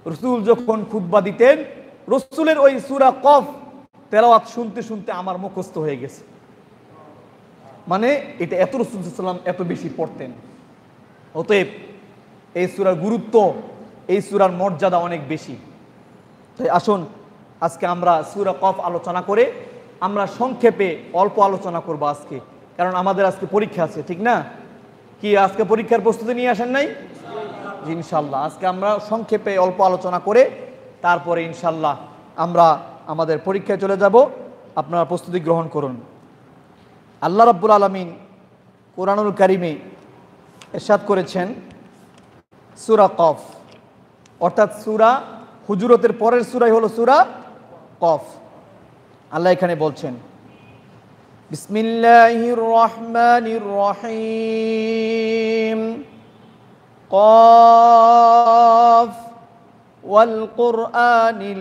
রসুল যখন খুতবা দিতেন, রসুলের ওই সূরা কফ তেলাওয়াত শুনতে শুনতে আমার মুখস্থ হয়ে গেছে। মানে এটা এত রাসূল সাল্লাল্লাহু আলাইহি ওয়াসাল্লাম এত বেশি পড়তেন। অতএব এই সূরার গুরুত্ব, এই সূরার মর্যাদা অনেক বেশি। তাই আসুন আজকে আমরা সূরা কফ আলোচনা করে আমরা সংক্ষেপে অল্প আলোচনা করব আজকে, কারণ আমাদের আজকে পরীক্ষা আছে, ঠিক না? কি আজকে পরীক্ষার প্রস্তুতি নিয়ে আসেন নাই? ইনশাল্লাহ আজকে আমরা সংক্ষেপে অল্প আলোচনা করে তারপরে ইনশাল্লাহ আমরা আমাদের পরীক্ষায় চলে যাব। আপনারা প্রস্তুতি গ্রহণ করুন। আল্লাহ রাব্বুল আলামিন কোরআনুল কারিমে ইরশাদ করেছেন সূরা কফ, অর্থাৎ সূরা হুজুরাতের পরের সূরাই হলো সূরা কফ। আল্লাহ এখানে বলছেন, বিসমিল্লাহির রহমানির রহিম, কফ ওয়াল কুরআনিল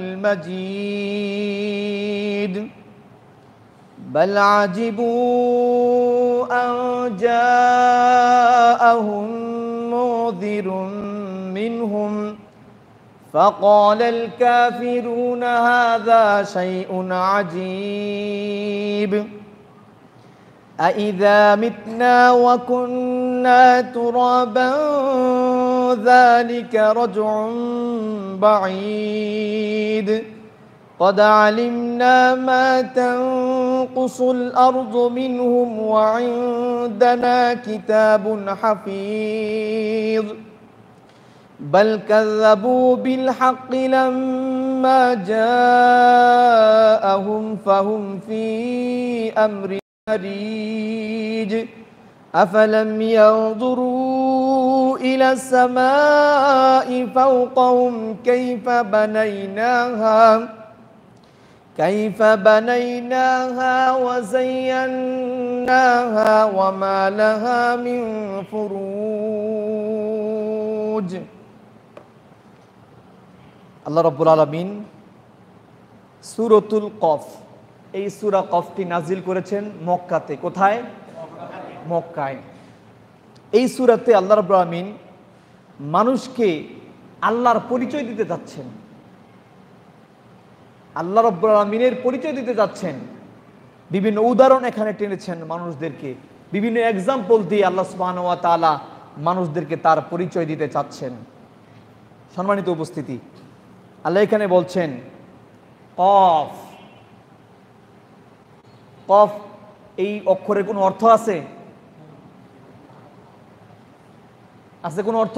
মাজিদ, বাল আজিবু আন জাআহুম মুযিরুম মিনহুম فقال الكافرون هذا شيء عجيب أإذا متنا وكنا ترابا ذلك رجع بعيد قد علمنا ما تنقص الأرض منهم وعندنا كتاب حفيظ بل كذبوا بالحق لما جاءهم فهم في أمر مريج أفلم ينظروا إلى السماء فوقهم كيف بنيناها وزيناها وما لها من فروج। আল্লাহ রাব্বুল আলামিন সূরাতুল কফ, এই সূরা কফটি নাজিল করেছেন মক্কাতে। কোথায়? মক্কায়। এই সূরাতে আল্লাহ রাব্বুল আলামিন মানুষকে আল্লাহর পরিচয় দিতে যাচ্ছেন, আল্লাহ রাব্বুল আলামিনের পরিচয় দিতে যাচ্ছেন। বিভিন্ন উদাহরণ এখানে টেনেছেন মানুষদেরকে, বিভিন্ন এক্সাম্পল দিয়ে আল্লাহ সুবহানাহু ওয়া তাআলা মানুষদেরকে তার পরিচয় দিতে চাচ্ছেন। সম্মানিত উপস্থিতি, আল্লাহ এখানে বলছেন কফ। কফ এই অক্ষরের কোনো অর্থ আছে? আছে কোনো অর্থ?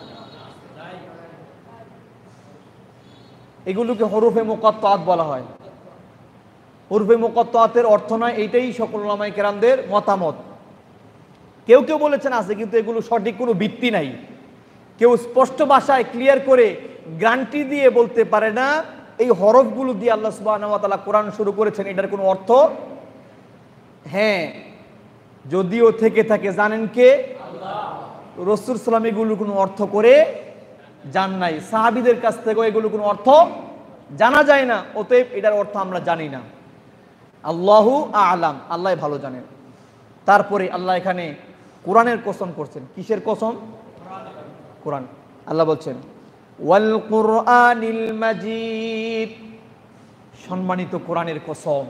এগুলোকে হরফে মুকাত্তাআত বলা হয়। হরফে মুকাত্তাআতের অর্থ নয়, এইটাই সকল উলামায়ে কেরামদের মতামত। কেউ কেউ বলেছেন আছে, কিন্তু এগুলো সঠিক কোনো ভিত্তি নাই। কেউ স্পষ্ট ভাষায় ক্লিয়ার করে গ্যারান্টি দিয়ে বলতে পারে না এই হরফগুলো দিয়ে আল্লাহ সুবহানাহু ওয়া তাআলা কোরআন শুরু করেছেন, এটার কোনো অর্থ। হ্যাঁ, যদিও থেকে থাকে জানেন কে? আল্লাহ। রাসূল সাল্লাল্লাহু আলাইহি এগুলো কোনো অর্থ করে জান নাই, সাহাবীদের কাছ থেকেও এগুলো কোনো অর্থ জানা যায় না। অতএব এটার অর্থ আমরা জানি না। আল্লাহু আ'লাম, আল্লাহ ভালো জানেন। তারপরে আল্লাহ এখানে কোরআনের কসম করছেন। কিসের কসম? কোরআন। আল্লাহ বলছেন ওয়াল কুরআনিল মাজিদ, সম্মানিত কোরআনের কসম।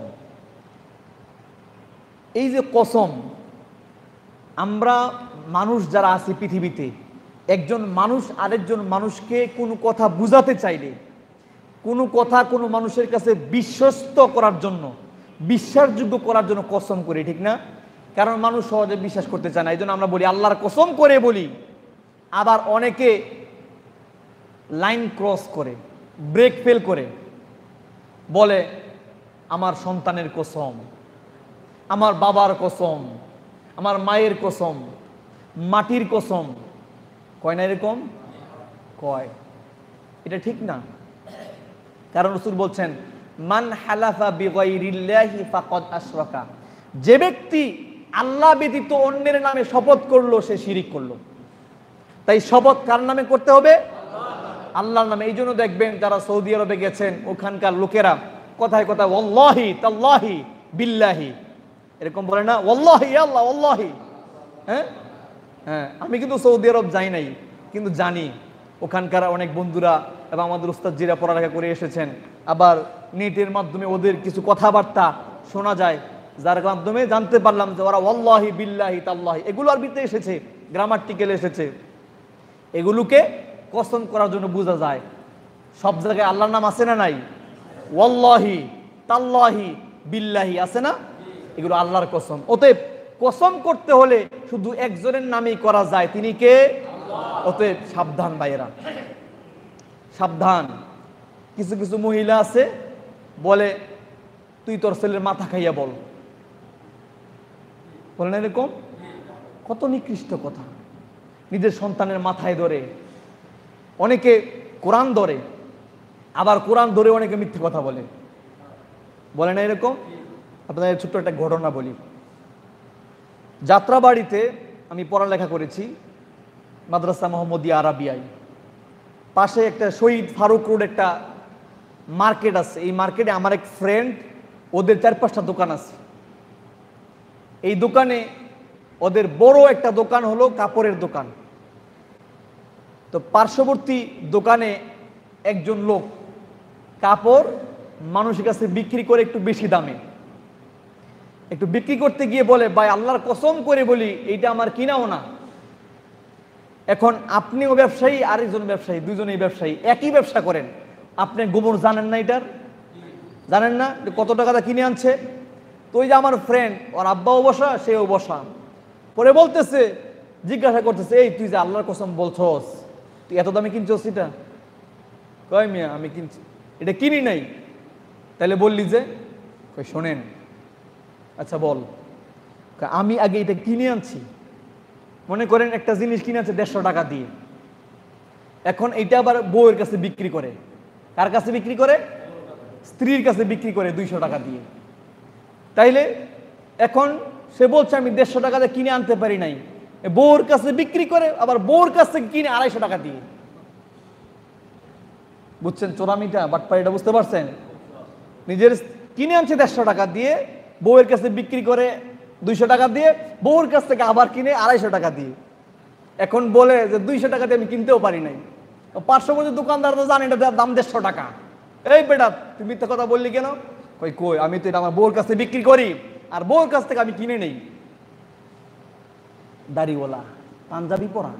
এই যে কসম, আমরা মানুষ যারা আছি পৃথিবীতে, একজন মানুষ আরেকজন মানুষকে কোনো কথা বুঝাতে চাইলে, কোনো কথা কোনো মানুষের কাছে বিশ্বস্ত করার জন্য, বিশ্বাসযোগ্য করার জন্য কসম করি, ঠিক না? কারণ মানুষ সহজে বিশ্বাস করতে চায় না, এই জন্য আমরা বলি আল্লাহর কসম করে বলি। আবার অনেকে লাইন ক্রস করে, ব্রেক ফেল করে বলে আমার সন্তানের কসম, আমার বাবার কসম, আমার মায়ের কসম, মাটির কসম। কয় না এরকম? কয়। এটা ঠিক না। কারণ রাসূল বলছেন মান হালাফা বিগাইরিল্লাহি ফাকাদ আশরাকা, যে ব্যক্তি আল্লাহ ব্যতীত অন্যের নামে শপথ করলো সে শিরিক করলো। তাই শপথ কার নামে করতে হবে? আল্লাহর নামে। এই জন্য দেখবেন যারা সৌদি আরবে গেছেন, ওখানকার লোকেরা কথায় কথায় ওয়াল্লাহি তাল্লাহি বিল্লাহি এরকম বলে না, ওয়াল্লাহি আল্লাহ ওয়াল্লাহি। হ্যাঁ হ্যাঁ, আমি কিন্তু সৌদি আরব যাই নাই, কিন্তু জানি ওখানকার অনেক বন্ধুরা এবং আমাদের উস্তাদ জিরা পড়ালেখা করে এসেছেন, আবার নেটের মাধ্যমে ওদের কিছু কথাবার্তা শোনা যায়, যার মাধ্যমে জানতে পারলাম যে ওরা ওয়াল্লাহি বিল্লাহি তাল্লাহি এগুলো আরবিতে এসেছে, গ্রামাটিক্যাল এসেছে, এগুলোকে কসম করার জন্য বোঝা যায়। সব জায়গায় আল্লাহর নাম আছে না নাই? ওয়াল্লাহি তাল্লাহি বিল্লাহি আছে না? এগুলো আল্লাহর কসম। অতএব কসম করতে হলে শুধু একজনের নামেই করা যায়, তিনি কে? অতএব সাবধান ভাইয়েরা, সাবধান। কিছু কিছু মহিলা আছে বলে তুই তোর ছেলের মাথা খাইয়া বল, বলেন এরকম? কত নিকৃষ্ট কথা। নিজের সন্তানের মাথায় ধরে, অনেকে কোরআন ধরে, আবার কোরআন ধরে অনেকে মিথ্যে কথা বলে, বলে না এরকম? আপনাদের ছোট্ট একটা ঘটনা বলি। যাত্রাবাড়িতে আমি পড়ালেখা করেছি, মাদ্রাসা মোহাম্মদিয়া আরাবিয়ায়। পাশে একটা শহীদ ফারুক রোড একটা মার্কেট আছে। এই মার্কেটে আমার এক ফ্রেন্ড, ওদের 4-5টা দোকান আছে। এই দোকানে ওদের বড় একটা দোকান হলো কাপড়ের দোকান। তো পার্শ্ববর্তী দোকানে একজন লোক কাপড় মানুষের কাছে বিক্রি করে একটু বেশি দামে, একটু বিক্রি করতে গিয়ে বলে, ভাই আল্লাহর কসম করে বলি এইটা আমার কিনাও না। এখন আপনিও ব্যবসায়ী, আরেকজন ব্যবসায়ী, দুজনেই ব্যবসায়ী, একই ব্যবসা করেন, আপনি গোবর জানেন না, এটার জানেন না কত টাকাটা কিনে আনছে। তো ওই যে আমার ফ্রেন্ড, ওর আব্বাও বসা, সেও বসা, পরে বলতেছে, জিজ্ঞাসা করতেছে, এই তুই যে আল্লাহর কসম বলছস, তুই এত দামে কিনছস এটা? কয় মিয়া আমি কিনছি, এটা কিনি নাই। তাহলে বললি যে? কই শোনেন, আচ্ছা বল। আমি আগে এটা কিনে আনছি, মনে করেন একটা জিনিস কিনে আনছে 150 টাকা দিয়ে, এখন এটা আবার বউয়ের কাছে বিক্রি করে, কার কাছে বিক্রি করে? স্ত্রীর কাছে বিক্রি করে 200 টাকা দিয়ে। তাইলে এখন সে বলছে আমি 150 টাকা দিয়ে কিনে আনতে পারি নাই, বউর কাছে বিক্রি করে, আবার বউর কাছে কিনে 250 টাকা দিয়ে। বুঝছেন চোরামিটা, বাটপাড়িটা বুঝতে পারছেন? নিজের কিনে আনছে 150 টাকা দিয়ে, বউয়ের কাছে বিক্রি করে 200 টাকা দিয়ে, বউর কাছ থেকে আবার কিনে 250 টাকা দিয়ে। এখন বলে যে 200 টাকা দিয়ে আমি কিনতেও পারি নাই। পার্শ্ববর্তী দোকানদার তো জানে এটা দাম 150 টাকা। এই বেটা তুই মিথ্যা কথা বললি কেন? কই কই আমি তো এটা আমার বউর কাছে বিক্রি করি, আর বউর কাছ থেকে আমি কিনে নেই। দাড়িওয়ালা, পাঞ্জাবি পরা,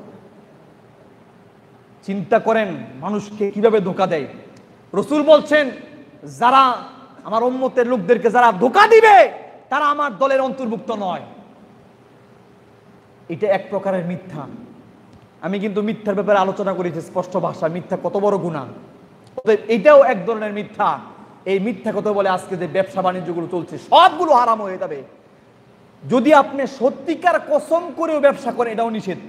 চিন্তা করেন মানুষকে কিভাবে ধোঁকা দেয়। রসুল বলছেন, যারা আমার উম্মতের লোকদেরকে যারা ধোঁকা দিবে তারা আমার দলের অন্তর্ভুক্ত নয়। এটা এক প্রকারের মিথ্যা। আমি কিন্তু মিথ্যার ব্যাপারে আলোচনা করেছি স্পষ্ট ভাষা, মিথ্যা কত বড় গুনাহ। এটাও এক ধরনের মিথ্যা। এই মিথ্যা কথা বলে আজকে যে ব্যবসা বাণিজ্যগুলো চলছে সবগুলো হারাম হয়ে যাবে। যদি আপনি সত্যিকার কসম করেও ব্যবসা করেন, এটাও নিষেধ।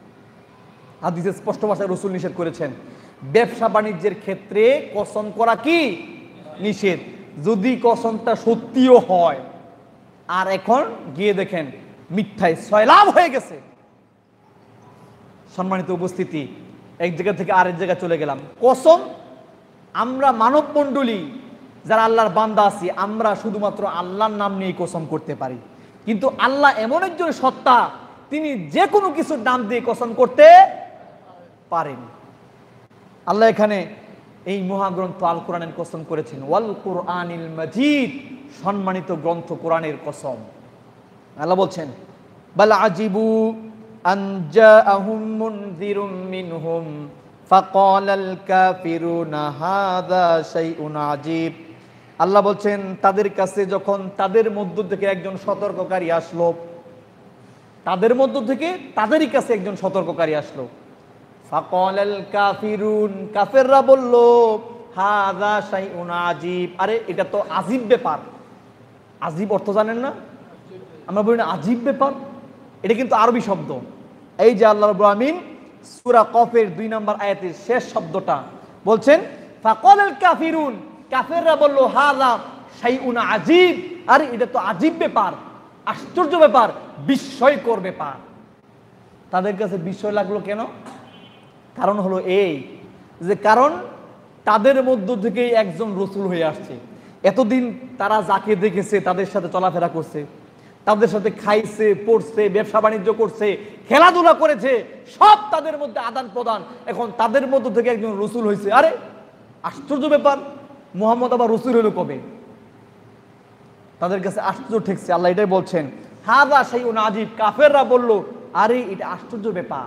হাদিসে স্পষ্ট ভাষায় রাসূল নিষেধ করেছেন। ব্যবসা বাণিজ্যের ক্ষেত্রে কসম করা কি নিষেধ, যদি কসমটা সত্যিও হয়। আর এখন গিয়ে দেখেন মিথ্যায় সয়লাভ হয়ে গেছে। সম্মানিত উপস্থিতি, এক জায়গা থেকে আরেক জায়গায় চলে গেলাম। কসম, আমরা মানব মণ্ডলী যারা আল্লাহর বান্দা আছি, আমরা শুধুমাত্র আল্লাহর নাম নিয়ে কসম করতে পারি, কিন্তু আল্লাহ এমন একজন সত্তা, তিনি যে কোনো কিছুর নাম দিয়ে কসম করতে পারেন। আল্লাহ এখানে এই মহাগ্রন্থ আল কোরআনের কসম করেছেন, ওয়াল কুরআনিল মাজিদ, সম্মানিত গ্রন্থ কোরআনের কসম। আল্লাহ বলছেন, বাল আজিবু আন জাআহুম মুনযিরুম মিনহুম ফাকালাল কাফিরুনা হাযা শাইউন আজীব। আল্লাহ বলছেন, তাদের কাছে যখন তাদের মধ্য থেকে একজন সতর্ককারী আসলো, তাদের মধ্য থেকে তাদেরই কাছে একজন সতর্ককারী আসলো, ফাকালাল কাফিরুন, কাফেররা বলল, হাযা শাইউন আজীব, আরে এটা তো আজীব ব্যাপার। আজীব অর্থ জানেন না? আমরা বলি না আজীব ব্যাপার, এটা কিন্তু আরবি শব্দ। এই যে আল্লাহ রাব্বুল আমিন সূরা কফের 2 নম্বর আয়াতের শেষ শব্দটা বলছেন, ফাকালাল কাফিরুন, কাফেররা বলল, হাযা শাইউন আজীব, আরে এটা তো আজীব ব্যাপার, আশ্চর্য ব্যাপার, বিস্ময়কর ব্যাপার। তাদের কাছে বিস্ময় লাগলো কেন? কারণ হলো এই যে, কারণ তাদের মধ্য থেকেই একজন রাসূল হয়ে আসছে। এতদিন তারা যাকে দেখেছে তাদের সাথে চলাফেরা করছে, তাদের সাথে খাইছে, পড়ছে, ব্যবসা বাণিজ্য করছে, খেলাধুলা করেছে, সব তাদের মধ্যে আদান প্রদান। এখন তাদের মধ্য থেকে একজন রাসূল হয়েছে, আরে আশ্চর্য ব্যাপার, মুহাম্মদ আবার রসুল হলো কবে? তাদের কাছে আশ্চর্য ঠেকছে। আল্লাহ এটাই বলছেন, হাযা শাইউন আজীব। কাফেররা বলল, আরে এটা আশ্চর্য ব্যাপার,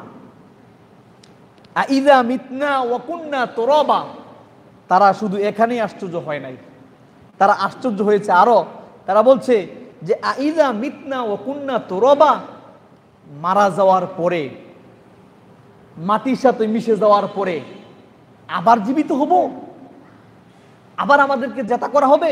আইযা মিতনা ওয়া কুন্না তুরাবা। তারা শুধু এখানেই আশ্চর্য হয় নাই, তারা আশ্চর্য হয়েছে আরো। তারা বলছে যে আইযা মিতনা ওয়া কুন্না তুরাবা, মারা যাওয়ার পরে, মাটির সাথে মিশে যাওয়ার পরে আবার জীবিত হব, আবার আমাদেরকে জেতা করা হবে।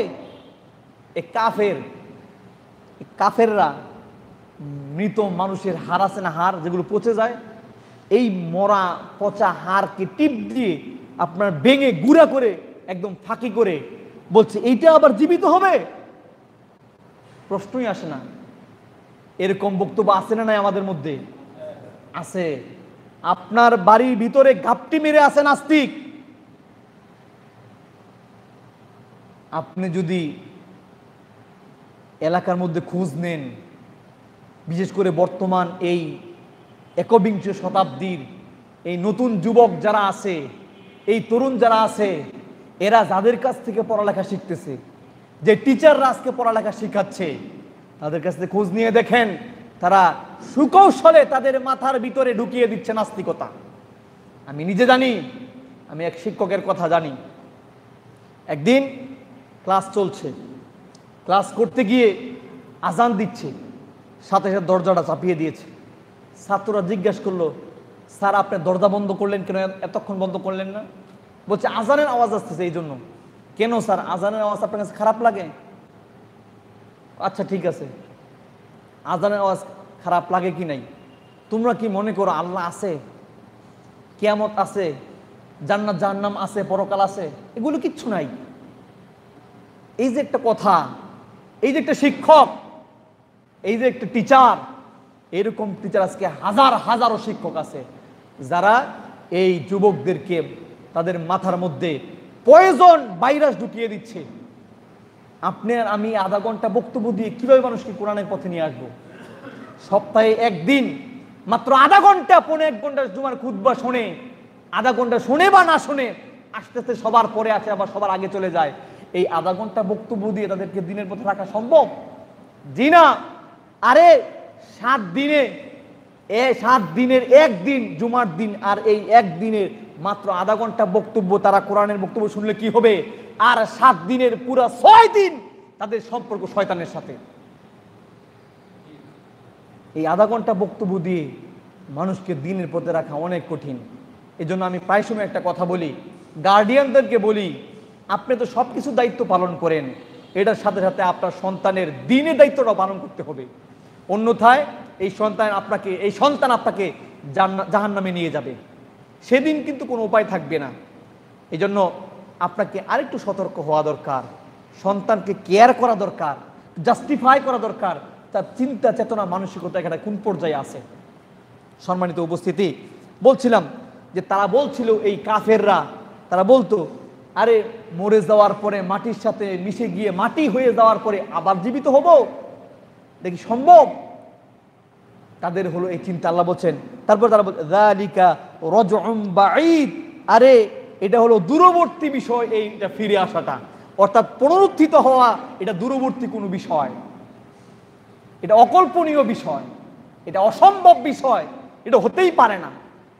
কাফেররা মৃত মানুষের হাড় আছে না, হাড় যেগুলো পচে যায়, এই মরা পচা হাড়কে টিপ দিয়ে আপনার ভেঙে গুঁড়া করে একদম ফাঁকি করে বলছে এইটা আবার জীবিত হবে। প্রশ্নই আসে না। এরকম বক্তব্য আছে না নাই আমাদের মধ্যে? আছে। আপনার বাড়ির ভিতরে ঘাপটি মেরে আছে নাস্তিক। আপনি যদি এলাকার মধ্যে খোঁজ নেন, বিশেষ করে বর্তমান এই একবিংশ শতাব্দীর এই নতুন যুবক যারা আছে, এই তরুণ যারা আছে, এরা যাদের কাছ থেকে পড়ালেখা শিখতেছে, যে টিচাররা আজকে পড়ালেখা শিখাচ্ছে, তাদের কাছ থেকে খোঁজ নিয়ে দেখেন, তারা সুকৌশলে তাদের মাথার ভিতরে ঢুকিয়ে দিচ্ছে নাস্তিকতা। আমি নিজে জানি, আমি এক শিক্ষকের কথা জানি। একদিন ক্লাস চলছে, ক্লাস করতে গিয়ে আজান দিচ্ছে, সাথে সাথে দরজাটা চাপিয়ে দিয়েছে। ছাত্ররা জিজ্ঞাসা করলো, স্যার আপনি দরজা বন্ধ করলেন কেন, এতক্ষণ বন্ধ করলেন না? বলছে আজানের আওয়াজ আসতেছে এই জন্য। কেন স্যার, আজানের আওয়াজ আপনার কাছে খারাপ লাগে? আচ্ছা ঠিক আছে, আজানের আওয়াজ খারাপ লাগে কি নাই, তোমরা কি মনে করো আল্লাহ আছে, কিয়ামত আছে, জান্নাত জাহান্নাম আছে, পরকাল আছে? এগুলো কিচ্ছু নাই। এই যে একটা কথা, এই যে একটা শিক্ষক, এই যে একটা টিচার, এরকম টিচার আজকে হাজার হাজারো শিক্ষক আছে যারা এই যুবকদেরকে তাদের মাথার মধ্যে পয়জন ভাইরাস ঢুকিয়ে দিচ্ছে। আপনি আর আমি আধা ঘন্টা বক্তব্য দিয়ে কিভাবে মানুষকে কোরআনের পথে নিয়ে আসবো? সপ্তাহে একদিন মাত্র আধা ঘন্টা, 1.5 ঘন্টা জুমার খুতবা শোনে, আধা ঘন্টা শোনে বা না শোনে, আস্তে আস্তে সবার পরে আছে, আবার সবার আগে চলে যায়। এই আধা ঘন্টা বক্তব্য দিয়ে তাদেরকে দিনের পথে রাখা সম্ভব? জি না। আরে 7 দিনের একদিন জুমার দিন, আর এই একদিনের মাত্র আধা ঘন্টা বক্তব্য, তারা কোরআনের বক্তব্য শুনলে কি হবে? আর 7 দিনের পুরো 6 দিন তাদের সম্পর্ক শয়তানের সাথে। এই আধা ঘন্টা বক্তব্য দিয়ে মানুষকে দিনের পথে রাখা অনেক কঠিন। এই জন্য আমি প্রায় সময় একটা কথা বলি, গার্ডিয়ানদেরকে বলি, আপনি তো সব কিছু দায়িত্ব পালন করেন, এটার সাথে সাথে আপনার সন্তানের দিনের দায়িত্বটা পালন করতে হবে। অন্যথায় এই সন্তান আপনাকে জাহান্নামে নিয়ে যাবে, সেদিন কিন্তু কোনো উপায় থাকবে না। এই জন্য আপনাকে আরেকটু সতর্ক হওয়া দরকার, সন্তানকে কেয়ার করা দরকার, জাস্টিফাই করা দরকার, তার চিন্তা চেতনা মানসিকতা এখানে কোন পর্যায়ে আছে। সম্মানিত উপস্থিতি, বলছিলাম যে তারা বলছিল, এই কাফেররা তারা বলতো, আরে মরে যাওয়ার পরে মাটির সাথে মিশে গিয়ে মাটি হয়ে যাওয়ার পরে আবার জীবিত হব, দেখি সম্ভব? তাদের হলো এই চিন্তা। আল্লাহ বলছেন, তারপর তারা বলছে যালিকা রাজউম বাঈদ, আরে এটা হলো দূরবর্তী বিষয়, এইটা ফিরে আসাটা, অর্থাৎ পুনরুত্থিত হওয়া, এটা দূরবর্তী কোনো বিষয়, এটা অকল্পনীয় বিষয়, এটা অসম্ভব বিষয়, এটা হতেই পারে না।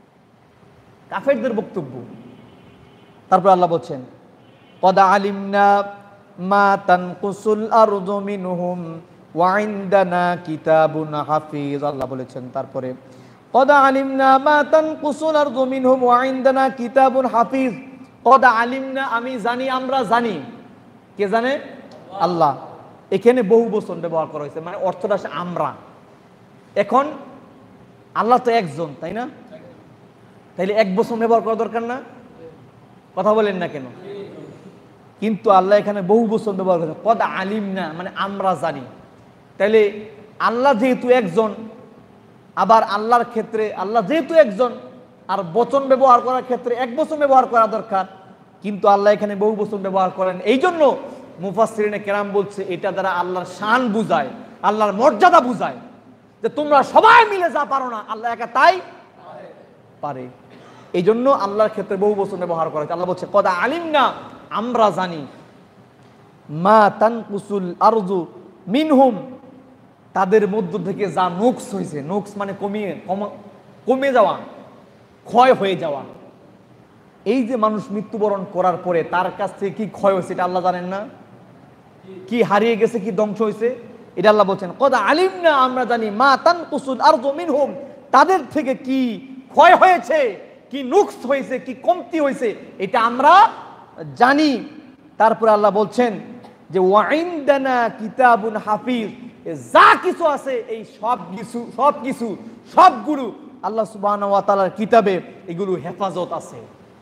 কাফেরদের বক্তব্য। তারপর আল্লাহ বলছেন, কদ আলিমনা মা তানকুসুল আরদু মিনহুম ওয়া ইনদানা কিতাবুন হাফিজ। আল্লাহ বলেছেন তারপরে, কদ আলিমনা মা তানকুসুল আরদু মিনহুম ওয়া ইনদানা কিতাবুন হাফিজ। কদ আলিমনা, আমি জানি, আমরা জানি। কে জানে? আল্লাহ। এখানে বহু বচন ব্যবহার করা হয়েছে, মানে অর্থটা আসে আমরা। এখন আল্লাহ তো একজন, তাই না? তাইলে এক বচন ব্যবহার করা দরকার না? কথা বলেন না কেন? কিন্তু আল্লাহ এখানে বহু বচন ব্যবহার করেছে, কদ আলিমনা, মানে আমরা জানি। তাইলে আল্লাহ যেহেতু একজন, আবার আল্লাহর ক্ষেত্রে আল্লাহ যেহেতু একজন, আর বচন ব্যবহার করার ক্ষেত্রে এক বচন ব্যবহার করা দরকার, কিন্তু আল্লাহ এখানে বহু বচন ব্যবহার করেন। এই জন্য মুফাসসিরিনে কেরাম বলছে, এটা দ্বারা আল্লাহর শান বুঝায়, আল্লাহর মর্যাদা বুঝায়, যে তোমরা সবাই মিলে যা পারো না, আল্লাহ একা তাই পারে। এই জন্য আল্লাহর ক্ষেত্রে বহু বচন ব্যবহার করা হয়েছে। আল্লাহ বলছে কদ আলিমনা, আমরা জানি, মা তানকুসুল আরজু মিনহুম, তাদের মধ্য থেকে যা নুকস হয়েছে, নুকস মানে কমে যাওয়া, ক্ষয় হয়ে যাওয়া। এই যে মানুষ মৃত্যুবরণ করার পরে তার কাছ থেকে কি ক্ষয় হয়েছে এটা আল্লাহ জানেন না? কি হারিয়ে গেছে, কি ধ্বংস হয়েছে, এটা আল্লাহ বলছেন কদ আলিমনা, আমরা জানি, মা তানকুসুল আরজু মিনহুম, তাদের থেকে কি ক্ষয় হয়েছে, কি নুকস হয়েছে, কি কমতি হয়েছে, এটা আমরা জানি। তারপরে আল্লাহ বলছেন যে ওয়াইনদানা কিতাবুন হাফিজ, যা কিছু আছে এই সবগুলো আল্লাহ সুবহানাহু ওয়া তাআলার কিতাবে এগুলো হেফাজত আছে,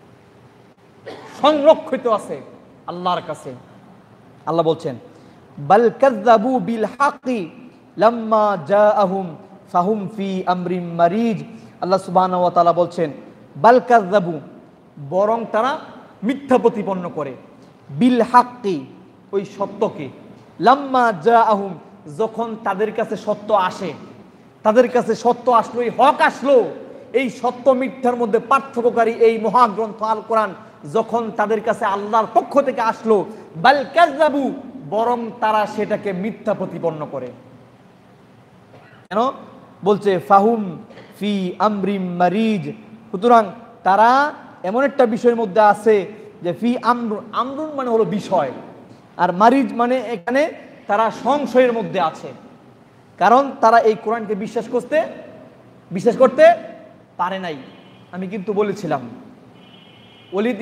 সংরক্ষিত আছে আল্লাহর কাছে। আল্লাহ বলছেন বাল কাযযাবু বিল হাক্কি লাম্মা জাআহুম ফাহুম ফি আমরিন মারিজ। আল্লাহ সুবহানাহু ওয়া তাআলা বলছেন বাল কাযযাবু, বরং তারা মিথ্যা প্রতিপন্ন করে, বিল হাক্কি, ওই সত্যকে, লাম্মা জাআহুম, যখন তাদের কাছে সত্য আসে, তাদের কাছে সত্য আসলো, এই হক আসলো, এই সত্য মিথ্যার মধ্যে পার্থক্যকারী এই মহাগ্রন্থ আল কোরআন যখন তাদের কাছে আল্লাহর পক্ষ থেকে আসলো, বাল কাযযাবু, বরং তারা সেটাকে মিথ্যা প্রতিপন্ন করে। কেন বলছে ফাহুম ফি আমরিম মারিজ, সুতরাং তারা এমন একটা বিষয়ের মধ্যে আছে যে ফি আমরুন, আমরুন মানে হলো বিষয়, আর মারিজ মানে এখানে তারা সংশয়ের মধ্যে আছে। কারণ তারা এই কোরআনকে বিশ্বাস করতে পারে নাই। আমি কিন্তু বলেছিলাম ওলীদ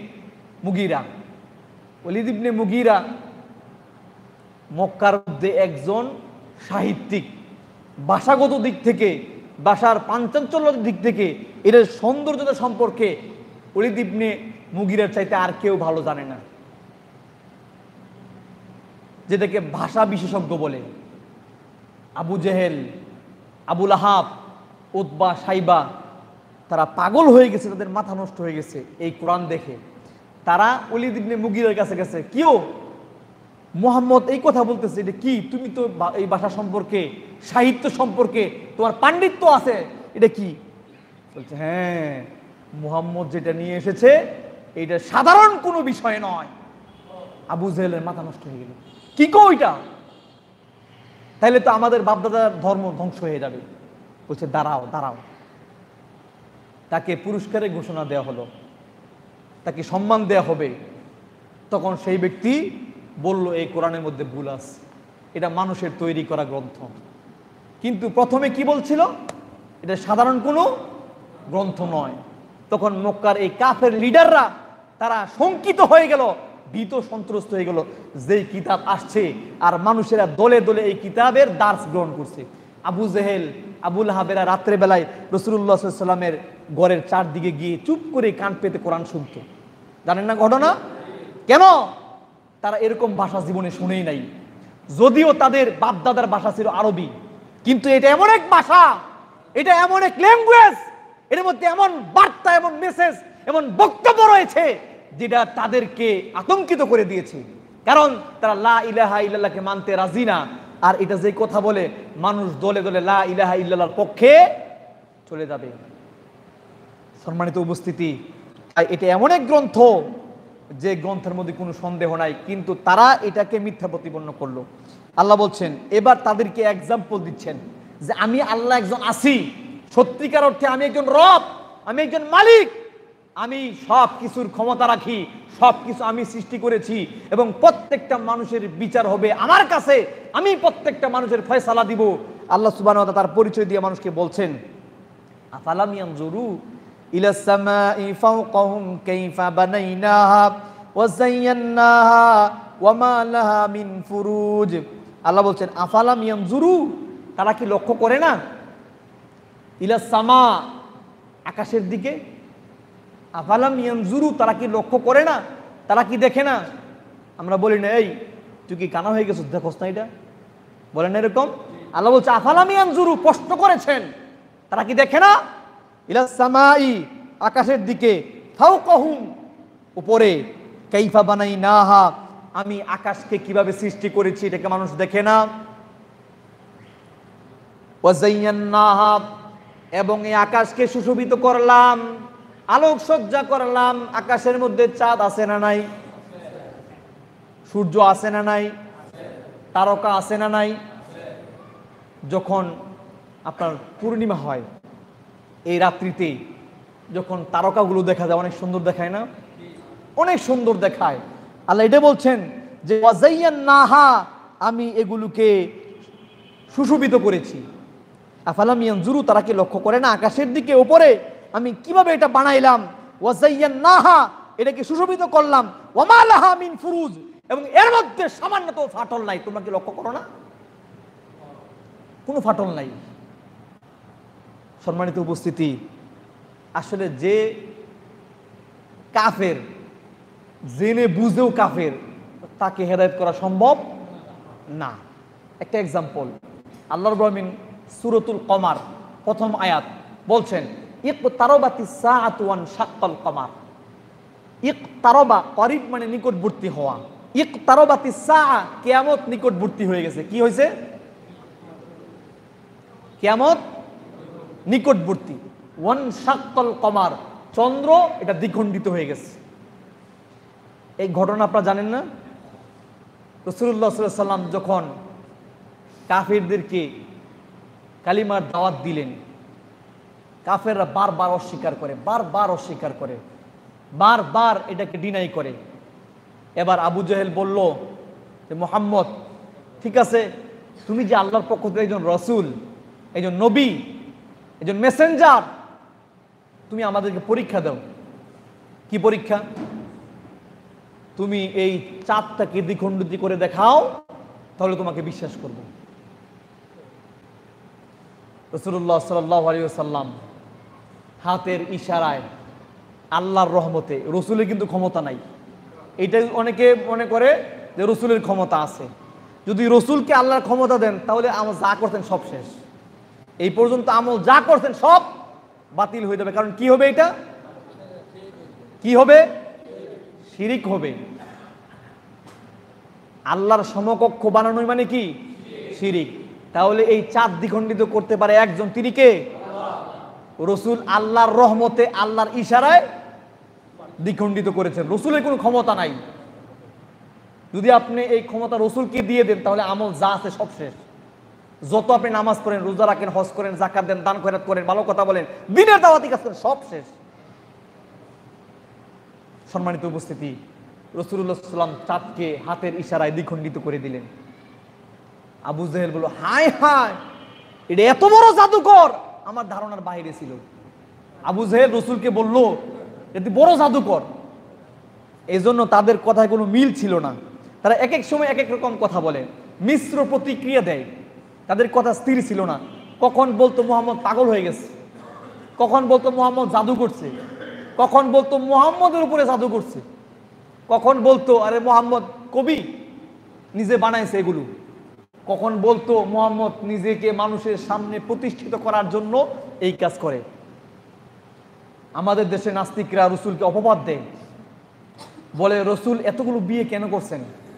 ইবনে মুগীরা মক্কার মধ্যে একজন সাহিত্যিক, ভাষাগত দিক থেকে, ভাষার পাঞ্চাঞ্চল্যের দিক থেকে, এর সৌন্দর্যতা সম্পর্কে ওলীদ ইবনে মুগীরার চাইতে আর কেউ ভালো জানে না, যেটাকে ভাষা বিশেষজ্ঞ বলে। Abu Jahl, Abu Lahab, Utba, Shaiba, তারা পাগল হয়ে গেছে, তাদের মাথা নষ্ট হয়ে গেছে এই কোরআন দেখে। তারা ওলীদ ইবনে মুগীরার কাছে গেছে, কিও মুহাম্মদ এই কথা বলতেছে, এটা কি? তুমি তো এই ভাষা সম্পর্কে, সাহিত্য সম্পর্কে তোমার পাণ্ডিত্য আছে, এটা কি? বলছে হ্যাঁ, মুহাম্মদ যেটা নিয়ে এসেছে এটা সাধারণ কোনো বিষয় নয়। আবু জেহেলের মাথা নষ্ট হয়ে গেল, কি কো এটা? তাইলে তো আমাদের বাপদাদার ধর্ম ধ্বংস হয়ে যাবে। বলছে দাঁড়াও, তাকে পুরস্কারের ঘোষণা দেওয়া হলো, তাকে সম্মান দেওয়া হবে। তখন সেই ব্যক্তি বলল এই কোরআনের মধ্যে ভুল আছে, এটা মানুষের তৈরি করা গ্রন্থ। কিন্তু প্রথমে কি বলছিল, এটা সাধারণ কোনো গ্রন্থ নয়। তখন মক্কার এই কাফের লিডাররা তারা শঙ্কিত হয়ে গেল, ভীত সন্ত্রস্ত হয়ে গেল, যেই কিতাব আসছে আর মানুষেরা দলে দলে এই কিতাবের দার্স গ্রহণ করছে। আবু জেহেল, আবু লাহাবেরা রাত্রে বেলায় রাসূলুল্লাহ সাল্লাল্লাহু আলাইহি ওয়াসাল্লামের ঘরের চারদিকে গিয়ে চুপ করে কান পেতে কোরআন শুনতো। জানেন না ঘটনা? কেন? তারা এরকম ভাষা জীবনে শুনেই নাই, যদিও তাদের বাপদাদার ভাষা ছিল আরবি, কিন্তু এটা এমন এক ভাষা, এটা এমন এক ল্যাঙ্গুয়েজ, এর মধ্যে এমন বার্তা, এমন মেসেজ, এমন বক্তব্য রয়েছে যেটা তাদেরকে আতঙ্কিত করে দিয়েছে। কারণ তারা লা ইলাহা ইল্লাল্লাহকে মানতে রাজি না, আর এটা যে কথা বলে মানুষ দলে দলে লা ইলাহা ইল্লাল্লাহর পক্ষে চলে যাবে। সম্মানিত উপস্থিতি, তাই এটা এমন এক গ্রন্থ যে গ্রন্থের মধ্যে কোনো সন্দেহ নাই, কিন্তু তারা এটাকে মিথ্যা প্রতিপন্ন করলো। আল্লাহ বলছেন এবার তাদেরকে এক্সাম্পল দিচ্ছেন যে আমি আল্লাহ একজন আছি, সত্যিকার অর্থে আমি একজন রব, আমি একজন মালিক, আমি সব কিছুর ক্ষমতা রাখি, সব কিছু আমি সৃষ্টি করেছি, এবং প্রত্যেকটা মানুষের বিচার হবে আমার কাছে, আমি প্রত্যেকটা মানুষের ফয়সালা দিব। আল্লাহ সুবহানাহু ওয়া তাআলা তার পরিচয় দিয়ে মানুষকে বলছেন আফালাম ইয়ানজুরু ইলাস সামাই ফাওকাহুম কাইফা বানাইনাহা ওয়া যায়্যানাহা ওয়া মা লাহা মিন ফুরুজ। আল্লাহ বলছেন আফালাম ইয়ানজুরু, তারা কি লক্ষ্য করে না, ইলাস সামা, আকাশের দিকে, আফালাম ইয়ানজুরু, তারা কি লক্ষ্য করে না, তারা কি দেখে না? আমরা বলি না এই তুই কি কানা হয়ে গেছিস, দেখোস না এটা, বলেন এরকম? আল্লাহ বলছে আফালাম ইয়ানজুরু, প্রশ্ন করেছেন, তারা কি দেখে না? ইলাস সামাই, আকাশের দিকে, ফাওকাহুম, উপরে, কাইফা বানাইনাহা, আমি আকাশকে কিভাবে সৃষ্টি করেছি এটাকে মানুষ দেখে না? ওয়া যায়্যানাহা, এবং এই আকাশকে সুশোভিত করলাম, আলোক সজ্জা করলাম, আকাশের মধ্যে চাঁদ আছে না নাই, সূর্য আছে না নাই, তারকা আছে না নাই। যখন আপনার পূর্ণিমা হয় এই রাত্রিতে, যখন তারকাগুলো দেখা যায় অনেক সুন্দর দেখায় না, অনেক সুন্দর দেখায়। আল্লাহ এটা বলছেন যে ওয়াজাইয়ান্নাহা, আমি এগুলোকে সুশোভিত করেছি। আফালাম ইয়ানজুরু, তারা কি লক্ষ্য করে না আকাশের দিকে উপরে আমি কিভাবে এটা বানাইলাম। ওয়াজাইয়ান্নাহা, এটাকে সুশোভিত করলাম। ওয়ামা লাহা মিন ফুরুজ, এবং এর মধ্যে সামান্যত ফাটল নাই। তোমরা কি লক্ষ্য করো না? কোনো ফাটল নাই। সম্মানিত উপস্থিতি, আসলে যে কাফের, জেনে বুঝেও কাফের, তাকে হেদায়েত করা সম্ভব না। একটা এক্সাম্পল, আল্লাহ রাব্বুল আলামিন সূরাতুল কমার প্রথম আয়াত বলছেন ইকতারাবাতিস সাআতু ওয়ান শাক্কাল কমার। ইকতারাবা, করিব মানে নিকটবর্তী হওয়া। ইকতারাবাতিস সাআ, কিয়ামত নিকটবর্তী হয়ে গেছে। কি হয়েছে? কিয়ামত নিকটবর্তী। ওয়ান শাক্কাল কমার, চন্দ্র এটা দ্বিখণ্ডিত হয়ে গেছে। এই ঘটনা আপনারা জানেন না? রাসূলুল্লাহ সাল্লাল্লাহু আলাইহি ওয়াসাল্লাম যখন কাফেরদেরকে কালিমার দাওয়াত দিলেন, কাফেররা বারবার অস্বীকার করে, বারবার অস্বীকার করে, বারবার এটাকে ডিনাই করে। এবার আবু জেহেল বলল যে মুহাম্মদ, ঠিক আছে, তুমি যে আল্লাহর পক্ষ থেকে একজন রসুল, একজন নবী, একজন মেসেঞ্জার, তুমি আমাদেরকে পরীক্ষা দাও। কি পরীক্ষা? তুমি এই চাঁদটাকে দ্বিখণ্ডিত করে দেখাও, তাহলে তোমাকে বিশ্বাস করব। রাসূলুল্লাহ সাল্লাল্লাহু আলাইহি ওয়াসাল্লাম হাতের ইশারায়, আল্লাহর রহমতে, রসুলের কিন্তু ক্ষমতা নাই। এটাই অনেকে মনে করে যে রসুলের ক্ষমতা আছে। যদি রসুলকে আল্লাহর ক্ষমতা দেন, তাহলে আমল যা করতেন সব শেষ। এই পর্যন্ত আমল যা করতেন সব বাতিল হয়ে যাবে। কারণ কি হবে? এটা কি হবে? শিরিক হবে। আল্লাহর সমকক্ষ বানানোই মানে কি? শিরিক। তাহলে এই চাঁদ দ্বিখণ্ডিত করতে পারে একজন, তিনি কে? রসুল আল্লাহর রহমতে, আল্লাহর ইশারায় দ্বিখণ্ডিত করেছেন। রসুলের কোনো ক্ষমতা নাই। যদি আপনি এই ক্ষমতা রসুলকে দিয়ে দেন, তাহলে আমল যা আছে সব শেষ। যত আপনি নামাজ পড়েন, রোজা রাখেন, হজ করেন, যাকাত দেন, দান খয়রাত করেন, ভালো কথা বলেন, দিনের দাওয়াতি কাজ করেন, সব শেষ। সম্মানিত উপস্থিতি, রাসূলুল্লাহ সাল্লাল্লাহু আলাইহি ওয়াসাল্লাম চাঁদকে হাতের ইশারায় দ্বিখণ্ডিত করে দিলেন। আবু জেহেল বলল, হায় হায়, এটা এত বড় জাদুকর, আমার ধারণার বাইরে ছিল। আবু জেহেল রসুলকে বলল, এটি বড় জাদুকর। এই জন্য তাদের কথায় কোনো মিল ছিল না। তারা এক এক সময় এক এক রকম কথা বলে, মিশ্র প্রতিক্রিয়া দেয়। তাদের কথা স্থির ছিল না। কখন বলতো মুহাম্মদ পাগল হয়ে গেছে, কখন বলতো মুহাম্মদ জাদু করছে, কখন বলতো মুহাম্মদের উপরে জাদু করছে, কখন বলতো আরে মুহাম্মদ কবি, নিজে বানাইছে এগুলো, কখন বলতো মুহাম্মদ নিজেকে মানুষের সামনে প্রতিষ্ঠিত করার জন্য এই কাজ করে। আমাদের দেশে নাস্তিকরা রসুলকে অপবাদ দেয়, বলে রসুল এতগুলো বিয়ে কেন করছেন?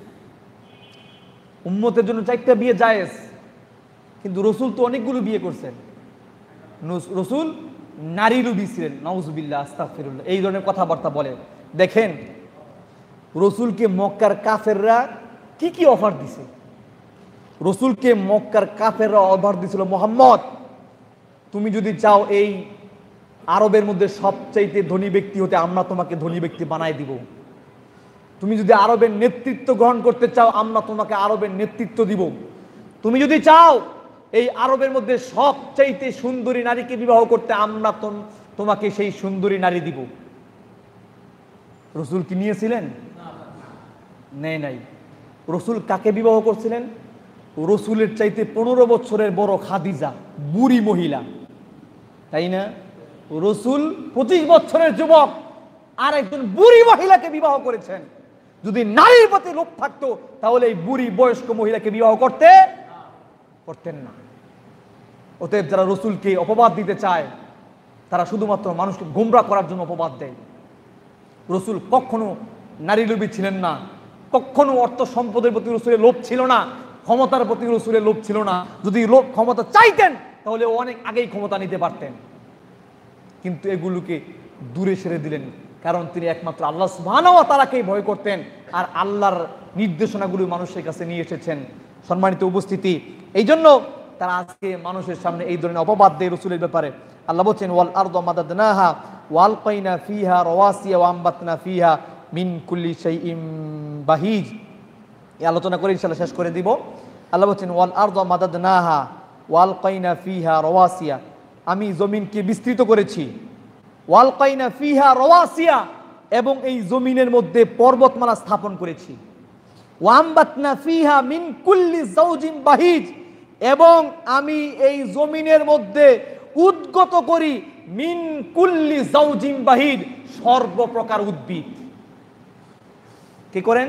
উম্মতের জন্য 4টা বিয়ে জায়েজ, কিন্তু রসুল তো অনেকগুলো বিয়ে করছেন। রসুল নারী লুবি ছিলেন, নাউজুবিল্লাহ, আস্তাগফিরুল্লাহ, এই ধরনের কথাবার্তা বলে। দেখেন রসুলকে মক্কার কাফেররা কি কি অফার দিছে। রসুলকে মক্কার কাফেররা অফার দিছিল, মুহাম্মদ তুমি যদি চাও এই আরবের মধ্যে সবচাইতে ধনী ব্যক্তি হতে, আমরা তোমাকে ধনী ব্যক্তি বানাই দিব। তুমি যদি আরবের নেতৃত্ব গ্রহণ করতে চাও, আমরা তোমাকে আরবের নেতৃত্ব দিব। তুমি যদি চাও এই আরবের মধ্যে সবচাইতে সুন্দরী নারীকে বিবাহ করতে, আমরা তোমাকে সেই সুন্দরী নারী দিব। রসুল কি নিয়েছিলেন? নেই নাই। রসুল কাকে বিবাহ করছিলেন? রসুলের চাইতে 15 বছরের বড় খাদিজা, বুড়ি মহিলা, তাই না? রসুল 25 বছরের যুবক আর একজন বুড়ি মহিলাকে বিবাহ করেছেন। যদি নারীর প্রতি লোভ থাকতো, তাহলে এই বুড়ি বয়স্ক মহিলাকে বিবাহ করতেন না। অতএব যারা রসুলকে অপবাদ দিতে চায়, তারা শুধুমাত্র মানুষকে গোমরা করার জন্য অপবাদ দেয়। রসুল কখনো নারী লোভী ছিলেন না, কখনো অর্থ সম্পদের প্রতি রসুলের লোভ ছিল না, ক্ষমতার প্রতি রসুলের লোভ ছিল না। যদি ক্ষমতা চাইতেন, তাহলে অনেক আগেই ক্ষমতা নিতে পারতেন। কিন্তু এগুলোকে দূরে সরে দিলেন, কারণ তিনি একমাত্র আল্লাহ সুবহানাহু ওয়া তাআলাকেই ভয় করতেন আর আল্লাহর নির্দেশনাগুলো মানুষের কাছে নিয়ে এসেছেন। সম্মানিত উপস্থিতি, এই জন্য তারা আজকে মানুষের সামনে এই ধরনের অপবাদ দেয় রসুলের ব্যাপারে। আল্লাহ বলছেন ওয়াল আরদা মাদাদনাহা ওয়া আলকাইনা ফিহা রাওয়াসিয়া ওয়া আমবাতনা ফিহা মিন কুল্লি শাইইন বাহিজ। এই আলোচনা করে ইনশাআল্লাহ শেষ করে দিব। আল্লাহ বলছেন ওয়াল আরদা মাদাদনাহা ওয়া আলকাইনা ফিহা রাওয়াসিয়া, আমি জমিনকে বিস্তৃত করেছি। ওয়ালকাইনা ফিহা রাওয়াসিয়া, এবং এই জমিনের মধ্যে পর্বতমালা স্থাপন করেছি। ওয়া আমবাতনা ফিহা মিন কুল্লি যাওজিন বাহিজ, এবং আমি এই জমিনের মধ্যে উদ্গত করি মিন কুল্লি যাওজিন বাহিজ, সর্বপ্রকার উদ্ভিদ। কি করেন?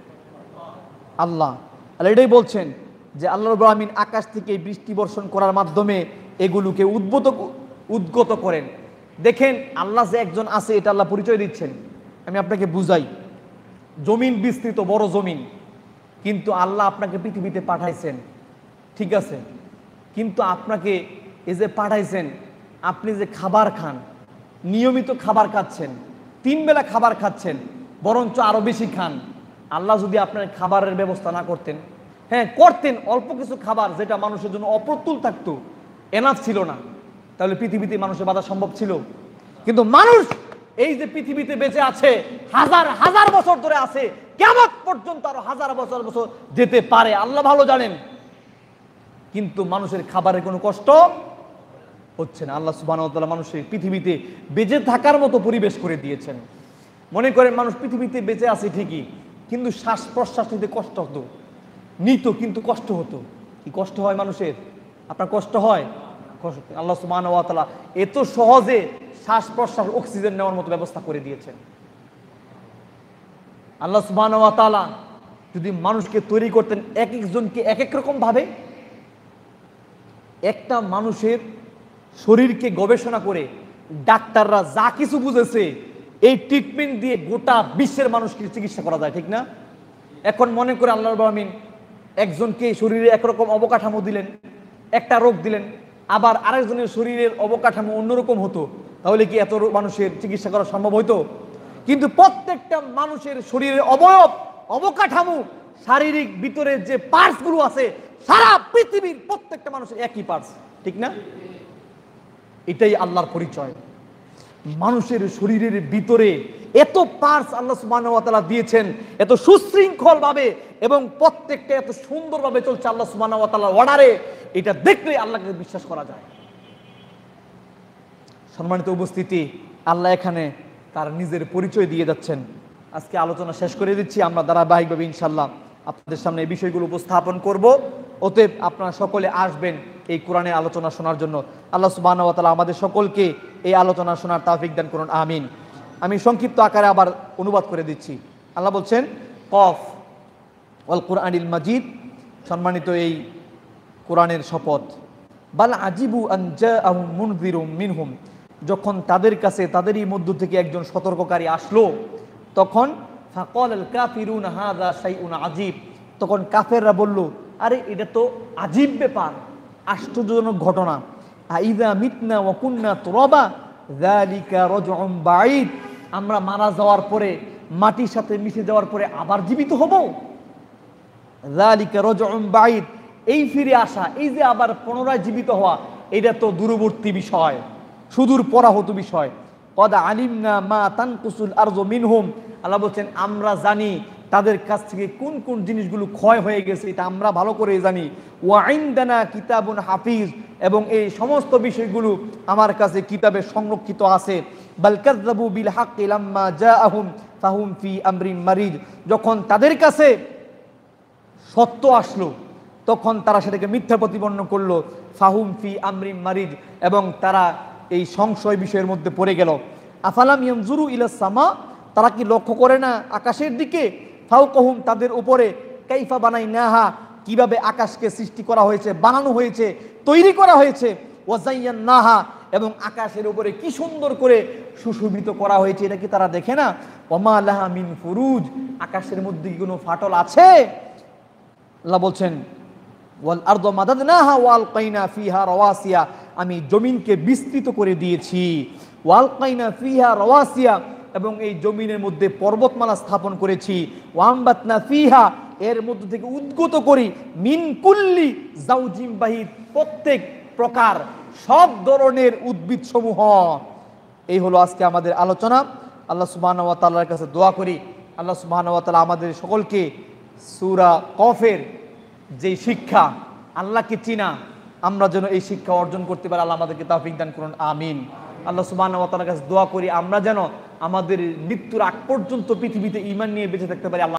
আল্লাহ। আল্লাহ এটাই বলছেন যে আল্লাহ রাব্বুল আলামিন আকাশ থেকে বৃষ্টি বর্ষণ করার মাধ্যমে এগুলোকে উদ্গত করেন। দেখেন আল্লাহ যে একজন আছে এটা আল্লাহ পরিচয় দিচ্ছেন। আমি আপনাকে বুঝাই, জমিন বিস্তৃত, বড় জমিন, কিন্তু আল্লাহ আপনাকে পৃথিবীতে পাঠাইছেন, ঠিক আছে, কিন্তু আপনাকে এই যে পাঠাইছেন, আপনি যে খাবার খান, নিয়মিত খাবার খাচ্ছেন, 3 বেলা খাবার খাচ্ছেন, বরঞ্চ আরো বেশি খান। আল্লাহ যদি আপনার খাবারের ব্যবস্থা না করতেন, হ্যাঁ করতেন অল্প কিছু খাবার যেটা মানুষের জন্য অপ্রতুল থাকতো, এনাফ ছিল না, তাহলে পৃথিবীতে মানুষের বাঁচা সম্ভব ছিল? কিন্তু মানুষ এই যে পৃথিবীতে বেঁচে আছে, হাজার হাজার বছর ধরে আছে, কিয়ামত পর্যন্ত আরো হাজার বছর বছর যেতে পারে, আল্লাহ ভালো জানেন, কিন্তু মানুষের খাবারের কোনো কষ্ট হচ্ছে না। আল্লাহ সুবহানাহু ওয়া তাআলা মানুষের পৃথিবীতে বেঁচে থাকার মতো পরিবেশ করে দিয়েছেন। মনে করেন মানুষ পৃথিবীতে বেঁচে আছে ঠিকই, কিন্তু শ্বাস প্রশ্বাস নিতে কষ্ট হতো, নিত কিন্তু কষ্ট হতো। কি কষ্ট হয় মানুষের? আপনার কষ্ট হয়? আল্লাহ সুবহানাহু ওয়া তাআলা এত সহজে শ্বাস প্রশ্বাস অক্সিজেন নেওয়ার মতো ব্যবস্থা করে দিয়েছেন। আল্লাহ সুবহানাহু ওয়া তাআলা যদি মানুষকে তৈরি করতেন এক একজনকে এক এক রকম ভাবে, একটা মানুষের শরীরকে গবেষণা করে ডাক্তাররা যা কিছু বুঝেছে এই ট্রিটমেন্ট দিয়ে গোটা বিশ্বের মানুষকে চিকিৎসা করা যায়, ঠিক না? এখন মনে করে আল্লাহ রাব্বুল আলামিন একজনকে শরীরে একরকম অবকাঠামো দিলেন, একটা রোগ দিলেন, আবার আরেকজনের শরীরের অবকাঠামো অন্যরকম হতো, তাহলে কি এত মানুষের চিকিৎসা করা সম্ভব হতো? কিন্তু প্রত্যেকটা মানুষের শরীরের অবয়ব, অবকাঠামো, শারীরিক ভিতরের যে পার্টস গুলো আছে, সারা পৃথিবীর প্রত্যেকটা মানুষের একই পার্টস, ঠিক না? এটাই আল্লাহর পরিচয়। মানুষের শরীরের ভিতরে এত পার্টস আল্লাহ সুবহানাহু ওয়া তাআলা দিয়েছেন, এত সুশৃঙ্খল ভাবে, এবং প্রত্যেকটা এত সুন্দরভাবে চলছে আল্লাহ সুবহানাহু ওয়া তাআলার অর্ডারে। এটা দেখলে আল্লাহকে বিশ্বাস করা যায়। সম্মানিত উপস্থিতি, আল্লাহ এখানে তার নিজের পরিচয় দিয়ে যাচ্ছেন। আজকে আলোচনা শেষ করে দিচ্ছি, আমরা ধারাবাহিকভাবে ইনশাআল্লাহ আপনাদের সামনে এই বিষয়গুলো উপস্থাপন করব। অতএব আপনারা সকলে আসবেন এই কোরআনের আলোচনা শোনার জন্য। আল্লাহ সুবহানাহু ওয়া তাআলা আমাদের সকলকে এই আলোচনা শোনার তৌফিক দান করুন, আমিন। আমি সংক্ষিপ্ত আকারে আবার অনুবাদ করে দিচ্ছি। আল্লাহ বলছেন কফ ওয়াল কুরআনিল মাজিদ, সম্মানিত এই কোরআনের শপথ। বাল আজিবু আন জাআহুম মুনযিরুম মিনহুম, যখন তাদের কাছে তাদেরই মধ্য থেকে একজন সতর্ককারী আসলো, তখন ফাকালাল কাফিরুনা হাযা শাইউন আজীব, তখন কাফেররা বলল, আরে এটা তো আজীব ব্যাপার, আশ্চর্যজনক ঘটনা। আইযা মিতনা ওয়া কুন্না তুরাবা যালিকা রাজউন বাঈদ, আমরা মারা যাওয়ার পরে, মাটির সাথে মিশে যাওয়ার পরে আবার জীবিত হব। যালিকা রাজউন বাঈদ, এই ফিরে আসা, এই যে আবার পুনরায় জীবিত হওয়া, এটা তো দূরবর্তী বিষয়, সুদূর পরাহত বিষয়। কদ আলিমনা মা তানকুসুল আরযু মিনহুম, আল্লাহ বলছেন আমরা জানি তাদের কাছ থেকে কোন কোন জিনিসগুলো ক্ষয় হয়ে গেছে, এটা আমরা ভালো করে জানি। ওয়া ইনদানা কিতাবুন হাফিজ, এবং এই সমস্ত বিষয়গুলো আমার কাছে কিতাবে সংরক্ষিত আছে। বাল কাযযাবু বিল হাক্কি লাম্মা জাআহুম ফাহুম ফি আমরিন মারিজ, যখন তাদের কাছে সত্য আসলো তখন তারা সেটাকে মিথ্যা প্রতিপন্ন করলো। ফাহুম ফি আমরিন মারিজ, এবং তারা এই সংশয় বিষয়ের মধ্যে পড়ে গেল। আফালাম ইয়ানজুরু ইলাস সামা, তারা কি লক্ষ্য করে না আকাশের দিকে? ফাওকাহুম, তাদের উপরে, কাইফা বানাইনাহা, কিভাবে আকাশকে সৃষ্টি করা হয়েছে, বানানো হয়েছে, তৈরি করা হয়েছে। ওয়াজাইয়ান্নাহা, এবং আকাশের উপরে কি সুন্দর করে সুশোভিত করা হয়েছে, এটা কি তারা দেখে না? ওমা লাহা মিন ফুরুজ, আকাশের মধ্যে কি কোনো ফাটল আছে? আল্লাহ বলছেন ওয়াল আরদা মাদাদনাহা ওয়া আলকাইনা ফিহা রাওয়াসিয়া, আমি জমিনকে বিস্তৃত করে দিয়েছি। ওয়ালকাইনা ফিহা রাওয়াসিয়া, এবং এই জমিনের মধ্যে পর্বতমালা স্থাপন করেছি, ওয়ামবাতনা ফিহা, এর মধ্যে থেকে উদ্গত করি, মিন কুল্লি জাওজিম বাহিদ, প্রত্যেক প্রকার সব ধরনের উদ্ভিদ সমূহ। এই হলো আজকে আমাদের আলোচনা। আল্লাহ সুবহানাহু ওয়া তাআলার কাছে দোয়া করি, আল্লাহ সুবহানাহু ওয়া তাআলা আমাদের সকলকে সূরা কফের যে শিক্ষা, আল্লাহকে চিনা, আমরা যেন এই শিক্ষা অর্জন করতে পারি। আল্লাহ আমাদেরকে তৌফিক দান করুন, আমিন। আল্লাহ সুবহানাহু ওয়া তাআলার কাছে দোয়া করি আমরা যেন আমাদের মৃত্যুর আগ পর্যন্ত পৃথিবীতে ঈমান নিয়ে বেঁচে থাকতে পারি। আল্লাহ